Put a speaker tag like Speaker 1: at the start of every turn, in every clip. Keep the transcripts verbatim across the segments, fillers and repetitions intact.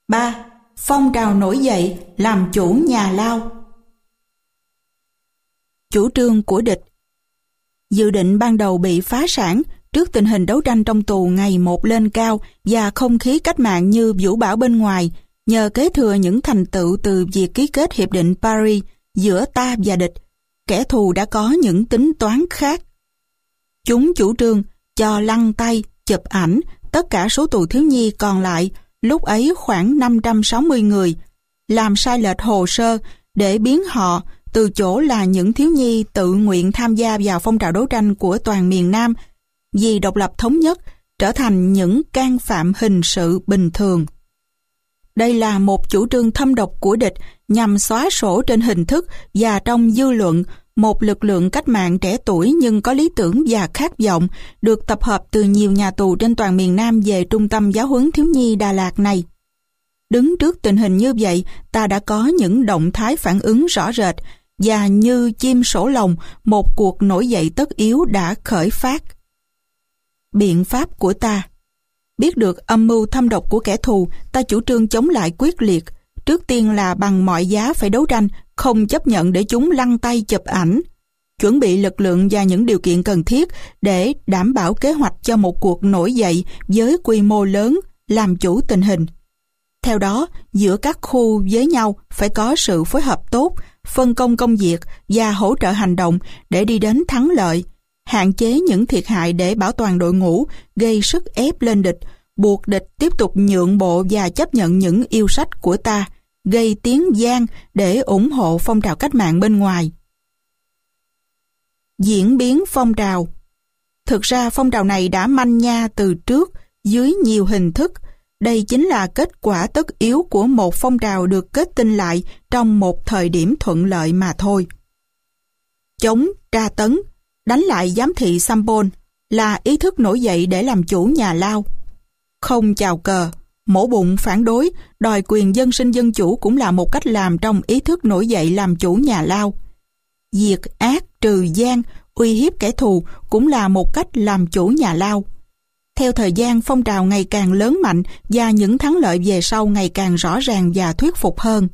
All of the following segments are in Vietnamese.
Speaker 1: ba. Phong trào nổi dậy làm chủ nhà lao. Chủ trương của địch. Dự định ban đầu bị phá sản trước tình hình đấu tranh trong tù ngày một lên cao và không khí cách mạng như vũ bão bên ngoài, nhờ kế thừa những thành tựu từ việc ký kết Hiệp định Paris giữa ta và địch, kẻ thù đã có những tính toán khác. Chúng chủ trương cho lăn tay, chụp ảnh tất cả số tù thiếu nhi còn lại, lúc ấy khoảng năm trăm sáu mươi người, làm sai lệch hồ sơ để biến họ từ chỗ là những thiếu nhi tự nguyện tham gia vào phong trào đấu tranh của toàn miền Nam vì độc lập thống nhất trở thành những can phạm hình sự bình thường. Đây là một chủ trương thâm độc của địch nhằm xóa sổ trên hình thức và trong dư luận một lực lượng cách mạng trẻ tuổi nhưng có lý tưởng và khát vọng được tập hợp từ nhiều nhà tù trên toàn miền Nam về trung tâm giáo huấn thiếu nhi Đà Lạt này. Đứng trước tình hình như vậy, ta đã có những động thái phản ứng rõ rệt và như chim sổ lồng, một cuộc nổi dậy tất yếu đã khởi phát. Biện pháp của ta. Biết được âm mưu thâm độc của kẻ thù, ta chủ trương chống lại quyết liệt. Trước tiên là bằng mọi giá phải đấu tranh, không chấp nhận để chúng lăn tay chụp ảnh. Chuẩn bị lực lượng và những điều kiện cần thiết để đảm bảo kế hoạch cho một cuộc nổi dậy với quy mô lớn, làm chủ tình hình. Theo đó, giữa các khu với nhau phải có sự phối hợp tốt, phân công công việc và hỗ trợ hành động để đi đến thắng lợi, hạn chế những thiệt hại để bảo toàn đội ngũ, gây sức ép lên địch, buộc địch tiếp tục nhượng bộ và chấp nhận những yêu sách của ta, gây tiếng vang để ủng hộ phong trào cách mạng bên ngoài. Diễn biến phong trào. Thực ra phong trào này đã manh nha từ trước dưới nhiều hình thức. Đây chính là kết quả tất yếu của một phong trào được kết tinh lại trong một thời điểm thuận lợi mà thôi. Chống tra tấn, đánh lại giám thị Sampol là ý thức nổi dậy để làm chủ nhà lao. Không chào cờ, mổ bụng phản đối, đòi quyền dân sinh dân chủ cũng là một cách làm trong ý thức nổi dậy làm chủ nhà lao. Diệt ác trừ gian, uy hiếp kẻ thù cũng là một cách làm chủ nhà lao. Theo thời gian, phong trào ngày càng lớn mạnh và những thắng lợi về sau ngày càng rõ ràng và thuyết phục hơn.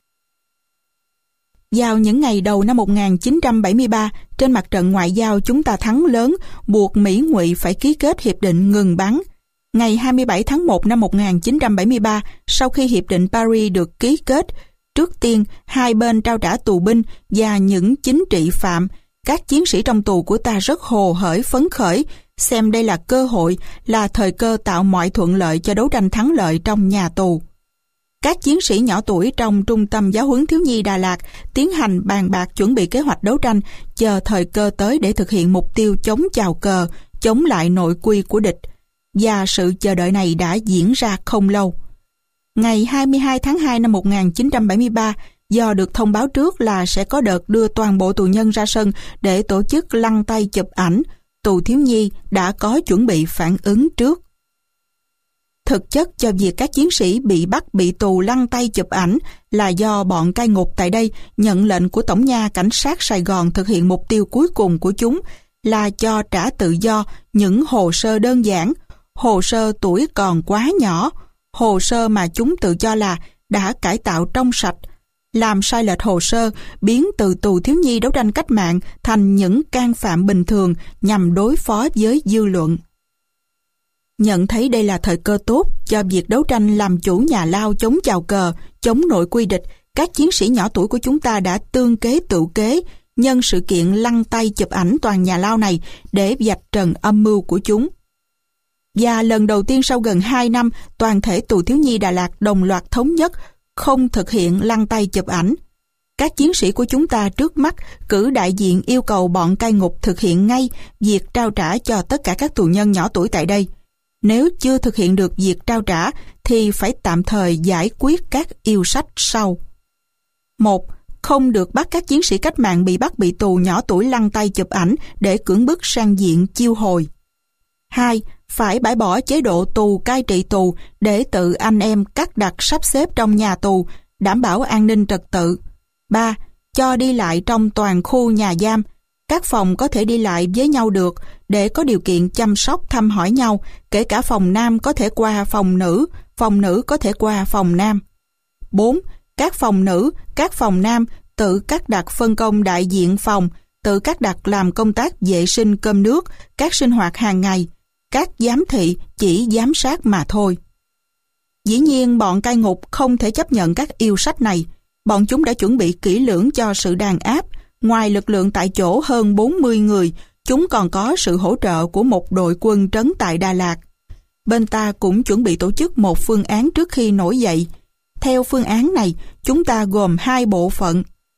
Speaker 1: Vào những ngày đầu năm một nghìn chín trăm bảy mươi ba, trên mặt trận ngoại giao chúng ta thắng lớn, buộc Mỹ Ngụy phải ký kết hiệp định ngừng bắn. Ngày hai mươi bảy tháng một năm một nghìn chín trăm bảy mươi ba, sau khi hiệp định Paris được ký kết, trước tiên hai bên trao trả tù binh và những chính trị phạm. Các chiến sĩ trong tù của ta rất hồ hởi phấn khởi, xem đây là cơ hội, là thời cơ tạo mọi thuận lợi cho đấu tranh thắng lợi trong nhà tù. Các chiến sĩ nhỏ tuổi trong Trung tâm Giáo huấn Thiếu nhi Đà Lạt tiến hành bàn bạc chuẩn bị kế hoạch đấu tranh, chờ thời cơ tới để thực hiện mục tiêu chống chào cờ, chống lại nội quy của địch. Và sự chờ đợi này đã diễn ra không lâu. Ngày hai mươi hai tháng hai năm một nghìn chín trăm bảy mươi ba, do được thông báo trước là sẽ có đợt đưa toàn bộ tù nhân ra sân để tổ chức lăn tay chụp ảnh, tù thiếu nhi đã có chuẩn bị phản ứng trước. Thực chất cho việc các chiến sĩ bị bắt bị tù lăn tay chụp ảnh là do bọn cai ngục tại đây nhận lệnh của Tổng nha Cảnh sát Sài Gòn thực hiện mục tiêu cuối cùng của chúng là cho trả tự do những hồ sơ đơn giản, hồ sơ tuổi còn quá nhỏ, hồ sơ mà chúng tự cho là đã cải tạo trong sạch, làm sai lệch hồ sơ, biến từ tù thiếu nhi đấu tranh cách mạng thành những can phạm bình thường nhằm đối phó với dư luận. Nhận thấy đây là thời cơ tốt cho việc đấu tranh làm chủ nhà lao chống chào cờ, chống nội quy địch, các chiến sĩ nhỏ tuổi của chúng ta đã tương kế tự kế, nhân sự kiện lăn tay chụp ảnh toàn nhà lao này để vạch trần âm mưu của chúng. Và lần đầu tiên sau gần hai năm, toàn thể tù thiếu nhi Đà Lạt đồng loạt thống nhất không thực hiện lăn tay chụp ảnh. Các chiến sĩ của chúng ta trước mắt cử đại diện yêu cầu bọn cai ngục thực hiện ngay việc trao trả cho tất cả các tù nhân nhỏ tuổi tại đây. Nếu chưa thực hiện được việc trao trả thì phải tạm thời giải quyết các yêu sách sau. một. Không được bắt các chiến sĩ cách mạng bị bắt bị tù nhỏ tuổi lăn tay chụp ảnh để cưỡng bức sang diện chiêu hồi. hai. Phải bãi bỏ chế độ tù cai trị tù để tự anh em cắt đặt sắp xếp trong nhà tù, đảm bảo an ninh trật tự. ba. Cho đi lại trong toàn khu nhà giam. Các phòng có thể đi lại với nhau được để có điều kiện chăm sóc thăm hỏi nhau, kể cả phòng nam có thể qua phòng nữ, phòng nữ có thể qua phòng nam. bốn. Các phòng nữ, các phòng nam tự cắt đặt phân công đại diện phòng, tự cắt đặt làm công tác vệ sinh cơm nước, các sinh hoạt hàng ngày. Các giám thị chỉ giám sát mà thôi. Dĩ nhiên bọn cai ngục không thể chấp nhận các yêu sách này. Bọn chúng đã chuẩn bị kỹ lưỡng cho sự đàn áp. Ngoài lực lượng tại chỗ hơn bốn mươi người, chúng còn có sự hỗ trợ của một đội quân trấn tại Đà Lạt. Bên ta cũng chuẩn bị tổ chức một phương án trước khi nổi dậy. Theo phương án này, chúng ta gồm hai bộ phận.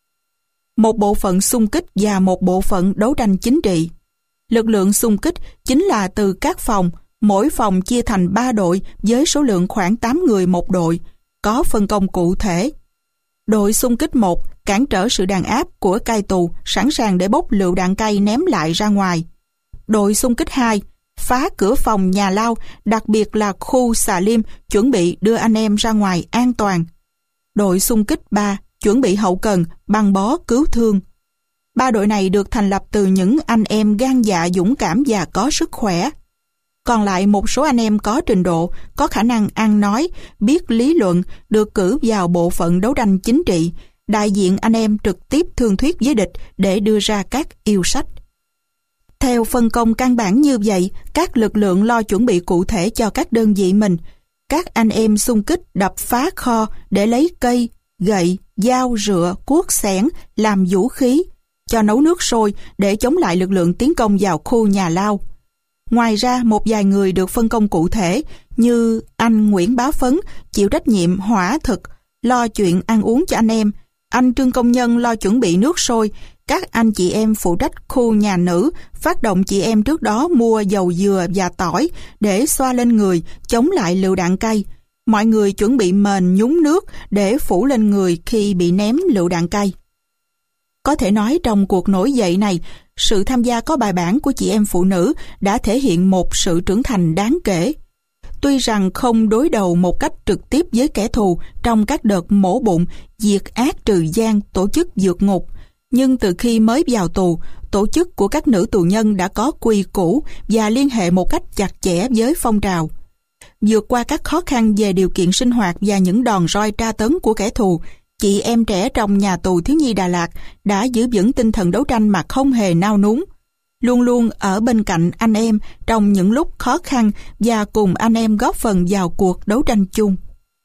Speaker 1: Một bộ phận xung kích và một bộ phận đấu tranh chính trị. Lực lượng xung kích chính là từ các phòng, mỗi phòng chia thành ba đội với số lượng khoảng tám người một đội, có phân công cụ thể. Đội xung kích một cản trở sự đàn áp của cai tù, sẵn sàng để bốc lựu đạn cay ném lại ra ngoài. Đội xung kích hai phá cửa phòng nhà lao, đặc biệt là khu xà lim, chuẩn bị đưa anh em ra ngoài an toàn. Đội xung kích ba chuẩn bị hậu cần, băng bó, cứu thương. Ba đội này được thành lập từ những anh em gan dạ, dũng cảm và có sức khỏe. Còn lại một số anh em có trình độ, có khả năng ăn nói, biết lý luận, được cử vào bộ phận đấu tranh chính trị, đại diện anh em trực tiếp thương thuyết với địch để đưa ra các yêu sách. Theo phân công căn bản như vậy, các lực lượng lo chuẩn bị cụ thể cho các đơn vị mình. Các anh em xung kích đập phá kho để lấy cây, gậy, dao, rựa, cuốc xẻng làm vũ khí, cho nấu nước sôi để chống lại lực lượng tiến công vào khu nhà lao. Ngoài ra, một vài người được phân công cụ thể như anh Nguyễn Bá Phấn chịu trách nhiệm hỏa thực, lo chuyện ăn uống cho anh em, anh Trương Công Nhân lo chuẩn bị nước sôi, các anh chị em phụ trách khu nhà nữ phát động chị em trước đó mua dầu dừa và tỏi để xoa lên người chống lại lựu đạn cay. Mọi người chuẩn bị mền nhúng nước để phủ lên người khi bị ném lựu đạn cay. Có thể nói trong cuộc nổi dậy này, sự tham gia có bài bản của chị em phụ nữ đã thể hiện một sự trưởng thành đáng kể. Tuy rằng không đối đầu một cách trực tiếp với kẻ thù trong các đợt mổ bụng, diệt ác trừ gian, tổ chức vượt ngục, nhưng từ khi mới vào tù, tổ chức của các nữ tù nhân đã có quy củ và liên hệ một cách chặt chẽ với phong trào. Vượt qua các khó khăn về điều kiện sinh hoạt và những đòn roi tra tấn của kẻ thù, chị em trẻ trong nhà tù thiếu nhi Đà Lạt đã giữ vững tinh thần đấu tranh mà không hề nao núng, luôn luôn ở bên cạnh anh em trong những lúc khó khăn và cùng anh em góp phần vào cuộc đấu tranh chung.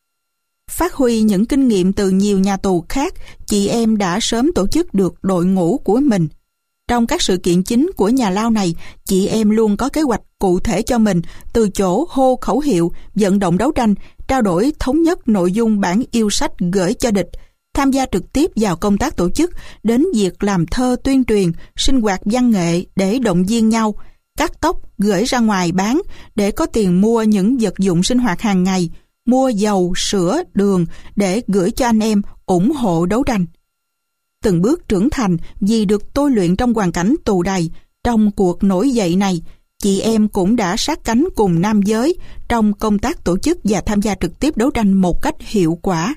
Speaker 1: Phát huy những kinh nghiệm từ nhiều nhà tù khác, chị em đã sớm tổ chức được đội ngũ của mình. Trong các sự kiện chính của nhà lao này, chị em luôn có kế hoạch cụ thể cho mình, từ chỗ hô khẩu hiệu, vận động đấu tranh, trao đổi thống nhất nội dung bản yêu sách gửi cho địch, tham gia trực tiếp vào công tác tổ chức, đến việc làm thơ tuyên truyền, sinh hoạt văn nghệ để động viên nhau, cắt tóc gửi ra ngoài bán để có tiền mua những vật dụng sinh hoạt hàng ngày, mua dầu, sữa, đường để gửi cho anh em ủng hộ đấu tranh. Từng bước trưởng thành vì được tôi luyện trong hoàn cảnh tù đầy, trong cuộc nổi dậy này, chị em cũng đã sát cánh cùng nam giới trong công tác tổ chức và tham gia trực tiếp đấu tranh một cách hiệu quả.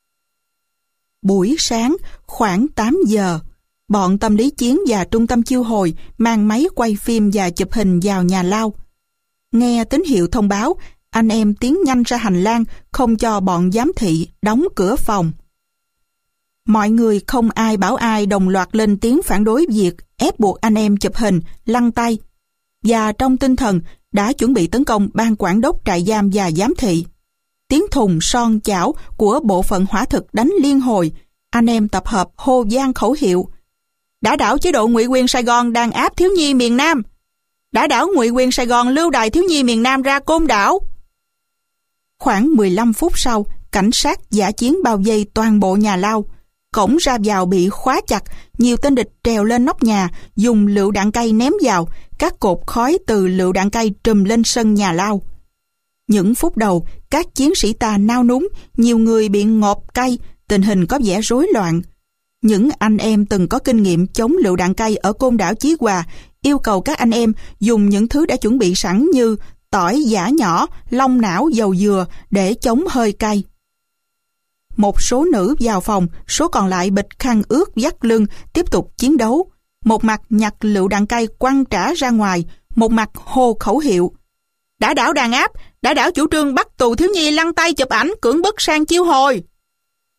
Speaker 1: Buổi sáng khoảng tám giờ, bọn tâm lý chiến và trung tâm chiêu hồi mang máy quay phim và chụp hình vào nhà lao. Nghe tín hiệu thông báo, anh em tiến nhanh ra hành lang, không cho bọn giám thị đóng cửa phòng. Mọi người không ai bảo ai đồng loạt lên tiếng phản đối việc ép buộc anh em chụp hình, lăn tay, và trong tinh thần đã chuẩn bị tấn công ban quản đốc trại giam và giám thị. Tiếng thùng son chảo của bộ phận hỏa thực đánh liên hồi, anh em tập hợp hô vang khẩu hiệu: đã đảo chế độ ngụy quyền Sài Gòn đàn áp thiếu nhi miền Nam, đã đảo ngụy quyền Sài Gòn lưu đày thiếu nhi miền Nam ra Côn Đảo. Khoảng mười lăm phút sau, cảnh sát dã chiến bao vây toàn bộ nhà lao. Cổng ra vào bị khóa chặt, nhiều tên địch trèo lên nóc nhà, dùng lựu đạn cay ném vào, các cột khói từ lựu đạn cay trùm lên sân nhà lao. Những phút đầu, các chiến sĩ ta nao núng, nhiều người bị ngộp cay, tình hình có vẻ rối loạn. Những anh em từng có kinh nghiệm chống lựu đạn cay ở Côn Đảo Chí Hòa yêu cầu các anh em dùng những thứ đã chuẩn bị sẵn như tỏi giã nhỏ, long não, dầu dừa để chống hơi cay. Một số nữ vào phòng, số còn lại bịt khăn ướt vắt lưng, tiếp tục chiến đấu. Một mặt nhặt lựu đạn cay quăng trả ra ngoài, một mặt hô khẩu hiệu: đã đảo đàn áp, đã đảo chủ trương bắt tù thiếu nhi lăn tay chụp ảnh cưỡng bức sang chiêu hồi.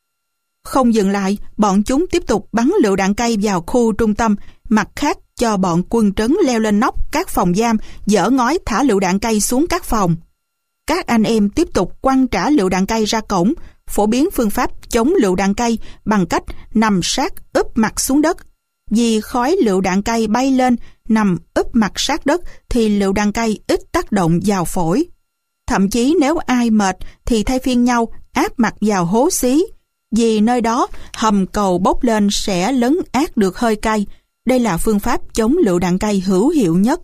Speaker 1: Không dừng lại, bọn chúng tiếp tục bắn lựu đạn cay vào khu trung tâm, mặt khác cho bọn quân trấn leo lên nóc các phòng giam, dỡ ngói thả lựu đạn cay xuống các phòng. Các anh em tiếp tục quăng trả lựu đạn cay ra cổng, phổ biến phương pháp chống lựu đạn cay bằng cách nằm sát úp mặt xuống đất. Vì khói lựu đạn cay bay lên, nằm úp mặt sát đất thì lựu đạn cay ít tác động vào phổi. Thậm chí nếu ai mệt thì thay phiên nhau áp mặt vào hố xí, vì nơi đó hầm cầu bốc lên sẽ lấn át được hơi cay. Đây là phương pháp chống lựu đạn cay hữu hiệu nhất.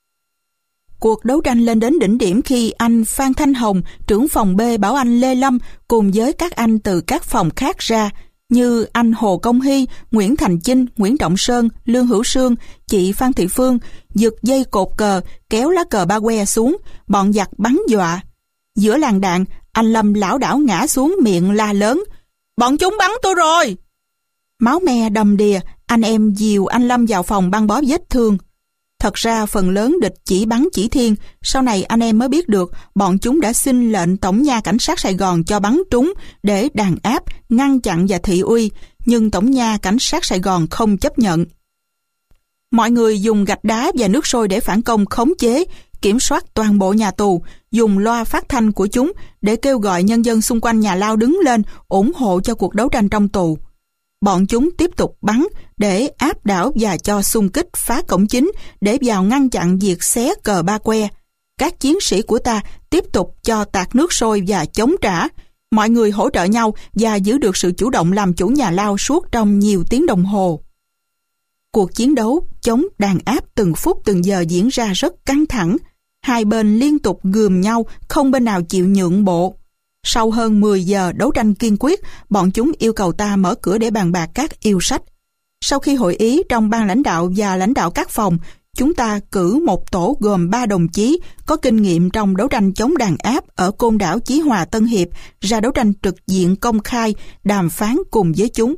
Speaker 1: Cuộc đấu tranh lên đến đỉnh điểm khi anh Phan Thanh Hồng, trưởng phòng B bảo anh Lê Lâm cùng với các anh từ các phòng khác ra, như anh Hồ Công Hy, Nguyễn Thành Chinh, Nguyễn Trọng Sơn, Lương Hữu Sương, chị Phan Thị Phương, giật dây cột cờ, kéo lá cờ ba que xuống, bọn giặc bắn dọa. Giữa làn đạn, anh Lâm lảo đảo ngã xuống miệng la lớn: "Bọn chúng bắn tôi rồi!" Máu me đầm đìa, anh em dìu anh Lâm vào phòng băng bó vết thương. Thật ra phần lớn địch chỉ bắn chỉ thiên, sau này anh em mới biết được bọn chúng đã xin lệnh Tổng nha Cảnh sát Sài Gòn cho bắn trúng để đàn áp, ngăn chặn và thị uy, nhưng Tổng nha Cảnh sát Sài Gòn không chấp nhận. Mọi người dùng gạch đá và nước sôi để phản công khống chế, kiểm soát toàn bộ nhà tù, dùng loa phát thanh của chúng để kêu gọi nhân dân xung quanh nhà lao đứng lên ủng hộ cho cuộc đấu tranh trong tù. Bọn chúng tiếp tục bắn để áp đảo và cho xung kích phá cổng chính để vào ngăn chặn việc xé cờ ba que. Các chiến sĩ của ta tiếp tục cho tạt nước sôi và chống trả. Mọi người hỗ trợ nhau và giữ được sự chủ động làm chủ nhà lao suốt trong nhiều tiếng đồng hồ. Cuộc chiến đấu chống đàn áp từng phút từng giờ diễn ra rất căng thẳng. Hai bên liên tục gườm nhau, không bên nào chịu nhượng bộ. Sau hơn mười giờ đấu tranh kiên quyết, bọn chúng yêu cầu ta mở cửa để bàn bạc các yêu sách. Sau khi hội ý trong ban lãnh đạo và lãnh đạo các phòng, chúng ta cử một tổ gồm ba đồng chí có kinh nghiệm trong đấu tranh chống đàn áp ở Côn Đảo, Chí Hòa, Tân Hiệp ra đấu tranh trực diện công khai, đàm phán cùng với chúng.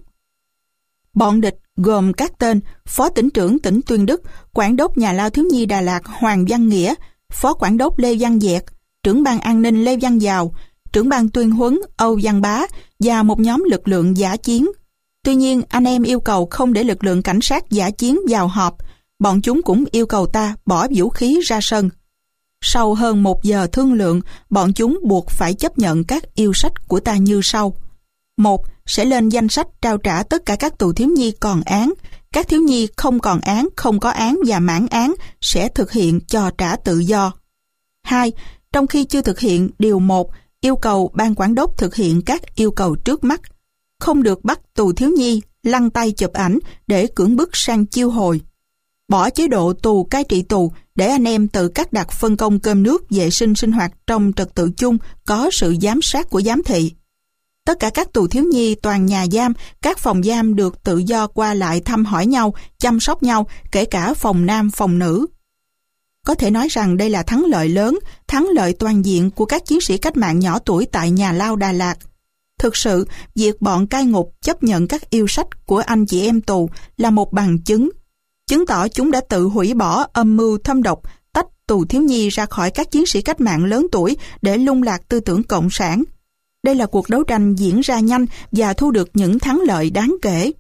Speaker 1: Bọn địch gồm các tên Phó tỉnh trưởng tỉnh Tuyên Đức, Quản đốc nhà lao thiếu nhi Đà Lạt Hoàng Văn Nghĩa, Phó Quản đốc Lê Văn Dẹt, trưởng ban an ninh Lê Văn Giào, trưởng ban tuyên huấn Âu Văn Bá và một nhóm lực lượng dã chiến. Tuy nhiên, anh em yêu cầu không để lực lượng cảnh sát dã chiến vào họp. Bọn chúng cũng yêu cầu ta bỏ vũ khí ra sân. Sau hơn một giờ thương lượng, bọn chúng buộc phải chấp nhận các yêu sách của ta như sau. Một, sẽ lên danh sách trao trả tất cả các tù thiếu nhi còn án. Các thiếu nhi không còn án, không có án và mãn án sẽ thực hiện cho trả tự do. Hai, trong khi chưa thực hiện điều một, yêu cầu ban quản đốc thực hiện các yêu cầu trước mắt. Không được bắt tù thiếu nhi, lăn tay chụp ảnh để cưỡng bức sang chiêu hồi. Bỏ chế độ tù cai trị tù để anh em tự cắt đặt phân công cơm nước, vệ sinh sinh hoạt trong trật tự chung, có sự giám sát của giám thị. Tất cả các tù thiếu nhi toàn nhà giam, các phòng giam được tự do qua lại thăm hỏi nhau, chăm sóc nhau, kể cả phòng nam, phòng nữ. Có thể nói rằng đây là thắng lợi lớn, thắng lợi toàn diện của các chiến sĩ cách mạng nhỏ tuổi tại nhà lao Đà Lạt. Thực sự, việc bọn cai ngục chấp nhận các yêu sách của anh chị em tù là một bằng chứng, chứng tỏ chúng đã tự hủy bỏ âm mưu thâm độc, tách tù thiếu nhi ra khỏi các chiến sĩ cách mạng lớn tuổi để lung lạc tư tưởng cộng sản. Đây là cuộc đấu tranh diễn ra nhanh và thu được những thắng lợi đáng kể.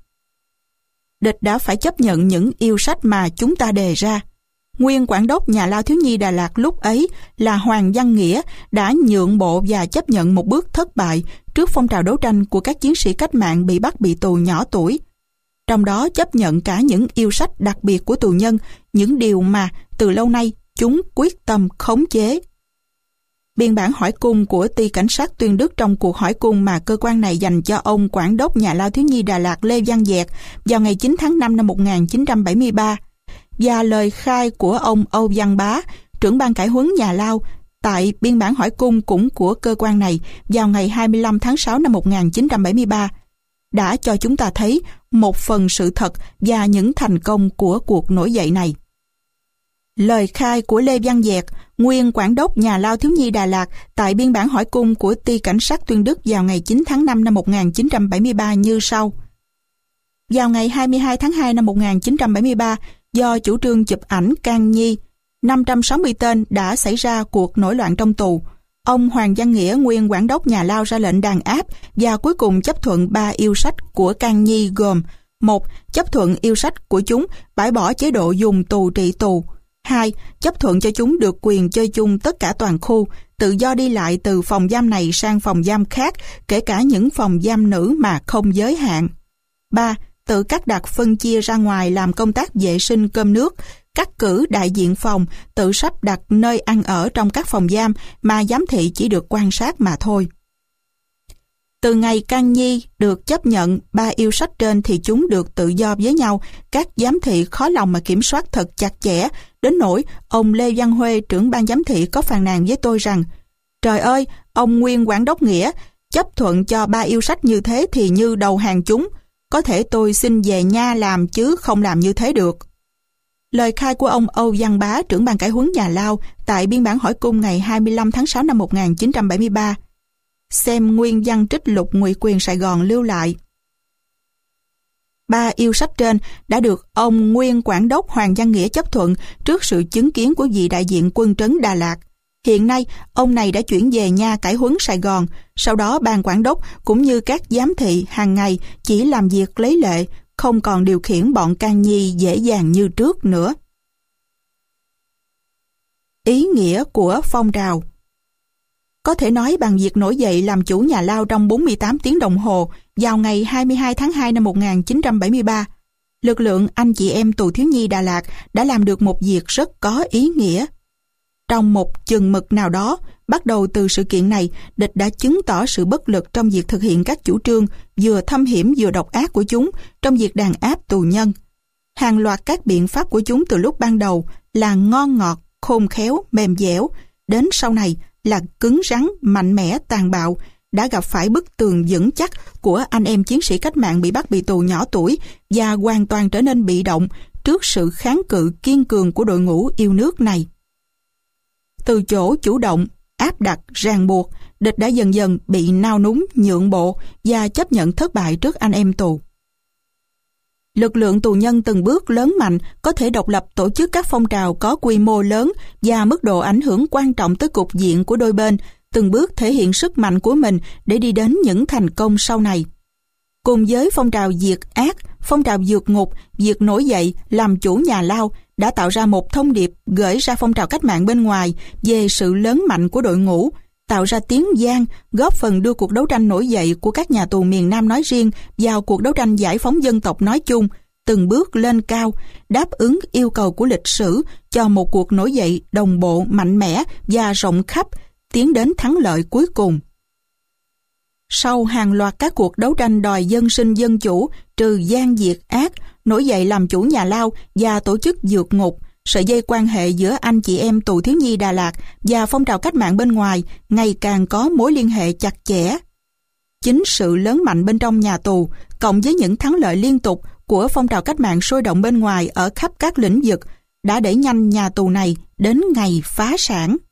Speaker 1: Địch đã phải chấp nhận những yêu sách mà chúng ta đề ra. Nguyên quản đốc nhà lao thiếu nhi Đà Lạt lúc ấy là Hoàng Văn Nghĩa đã nhượng bộ và chấp nhận một bước thất bại trước phong trào đấu tranh của các chiến sĩ cách mạng bị bắt bị tù nhỏ tuổi. Trong đó chấp nhận cả những yêu sách đặc biệt của tù nhân, những điều mà từ lâu nay chúng quyết tâm khống chế. Biên bản hỏi cung của ty cảnh sát Tuyên Đức trong cuộc hỏi cung mà cơ quan này dành cho ông quản đốc nhà lao thiếu nhi Đà Lạt Lê Văn Dẹt vào ngày chín tháng năm năm một nghìn chín trăm bảy mươi ba và lời khai của ông Âu Văn Bá, trưởng ban cải huấn nhà lao, tại biên bản hỏi cung cũng của cơ quan này vào ngày hai mươi lăm tháng sáu năm một nghìn chín trăm bảy mươi ba đã cho chúng ta thấy một phần sự thật và những thành công của cuộc nổi dậy này. Lời khai của Lê Văn Dẹt, nguyên quản đốc nhà lao thiếu nhi Đà Lạt, tại biên bản hỏi cung của ty cảnh sát Tuyên Đức vào ngày chín tháng năm năm một nghìn chín trăm bảy mươi ba như sau. Vào ngày hai mươi hai tháng hai năm một nghìn chín trăm bảy mươi ba, do chủ trương chụp ảnh can nhi, năm trăm sáu mươi tên đã xảy ra cuộc nổi loạn trong tù. ông Hoàng Văn Nghĩa, nguyên quản đốc nhà lao, ra lệnh đàn áp và cuối cùng chấp thuận ba yêu sách của Can Nhi gồm: một. Chấp thuận yêu sách của chúng bãi bỏ chế độ dùng tù trị tù. hai. Chấp thuận cho chúng được quyền chơi chung tất cả toàn khu, tự do đi lại từ phòng giam này sang phòng giam khác, kể cả những phòng giam nữ mà không giới hạn. ba. Tự cắt đặt phân chia ra ngoài làm công tác vệ sinh cơm nước, cắt cử đại diện phòng, tự sắp đặt nơi ăn ở trong các phòng giam mà giám thị chỉ được quan sát mà thôi. Từ ngày Can Nhi được chấp nhận ba yêu sách trên thì chúng được tự do với nhau, các giám thị khó lòng mà kiểm soát thật chặt chẽ, đến nỗi ông Lê Văn Huê, trưởng ban giám thị, có phàn nàn với tôi rằng: "Trời ơi, ông nguyên quản đốc Nghĩa, chấp thuận cho ba yêu sách như thế thì như đầu hàng chúng, có thể tôi xin về nha làm chứ không làm như thế được." Lời khai của ông Âu Văn Bá, trưởng ban cải huấn nhà lao, tại biên bản hỏi cung ngày hai mươi lăm tháng sáu năm một nghìn chín trăm bảy mươi ba. Xem nguyên văn trích lục Ngụy Quyền Sài Gòn lưu lại. Ba yêu sách trên đã được ông nguyên quản đốc Hoàng Văn Nghĩa chấp thuận trước sự chứng kiến của vị đại diện quân trấn Đà Lạt. Hiện nay, ông này đã chuyển về nha cải huấn Sài Gòn, sau đó ban quản đốc cũng như các giám thị hàng ngày chỉ làm việc lấy lệ, không còn điều khiển bọn Can Nhi dễ dàng như trước nữa. Ý nghĩa của phong trào. Có thể nói bằng việc nổi dậy làm chủ nhà lao trong bốn mươi tám tiếng đồng hồ vào ngày hai mươi hai tháng hai năm một nghìn chín trăm bảy mươi ba, lực lượng anh chị em tù thiếu nhi Đà Lạt đã làm được một việc rất có ý nghĩa. Trong một chừng mực nào đó, bắt đầu từ sự kiện này, địch đã chứng tỏ sự bất lực trong việc thực hiện các chủ trương vừa thâm hiểm vừa độc ác của chúng trong việc đàn áp tù nhân. Hàng loạt các biện pháp của chúng từ lúc ban đầu là ngon ngọt, khôn khéo, mềm dẻo, đến sau này là cứng rắn, mạnh mẽ, tàn bạo, đã gặp phải bức tường vững chắc của anh em chiến sĩ cách mạng bị bắt bị tù nhỏ tuổi và hoàn toàn trở nên bị động trước sự kháng cự kiên cường của đội ngũ yêu nước này. Từ chỗ chủ động, áp đặt, ràng buộc, địch đã dần dần bị nao núng, nhượng bộ và chấp nhận thất bại trước anh em tù. Lực lượng tù nhân từng bước lớn mạnh, có thể độc lập tổ chức các phong trào có quy mô lớn và mức độ ảnh hưởng quan trọng tới cục diện của đôi bên, từng bước thể hiện sức mạnh của mình để đi đến những thành công sau này. Cùng với phong trào diệt ác, phong trào vượt ngục, việc nổi dậy làm chủ nhà lao đã tạo ra một thông điệp gửi ra phong trào cách mạng bên ngoài về sự lớn mạnh của đội ngũ, tạo ra tiếng vang, góp phần đưa cuộc đấu tranh nổi dậy của các nhà tù miền Nam nói riêng vào cuộc đấu tranh giải phóng dân tộc nói chung, từng bước lên cao, đáp ứng yêu cầu của lịch sử cho một cuộc nổi dậy đồng bộ, mạnh mẽ và rộng khắp, tiến đến thắng lợi cuối cùng. Sau hàng loạt các cuộc đấu tranh đòi dân sinh dân chủ, trừ gian diệt ác, nổi dậy làm chủ nhà lao và tổ chức vượt ngục, sợi dây quan hệ giữa anh chị em tù thiếu nhi Đà Lạt và phong trào cách mạng bên ngoài ngày càng có mối liên hệ chặt chẽ. Chính sự lớn mạnh bên trong nhà tù, cộng với những thắng lợi liên tục của phong trào cách mạng sôi động bên ngoài ở khắp các lĩnh vực, đã đẩy nhanh nhà tù này đến ngày phá sản.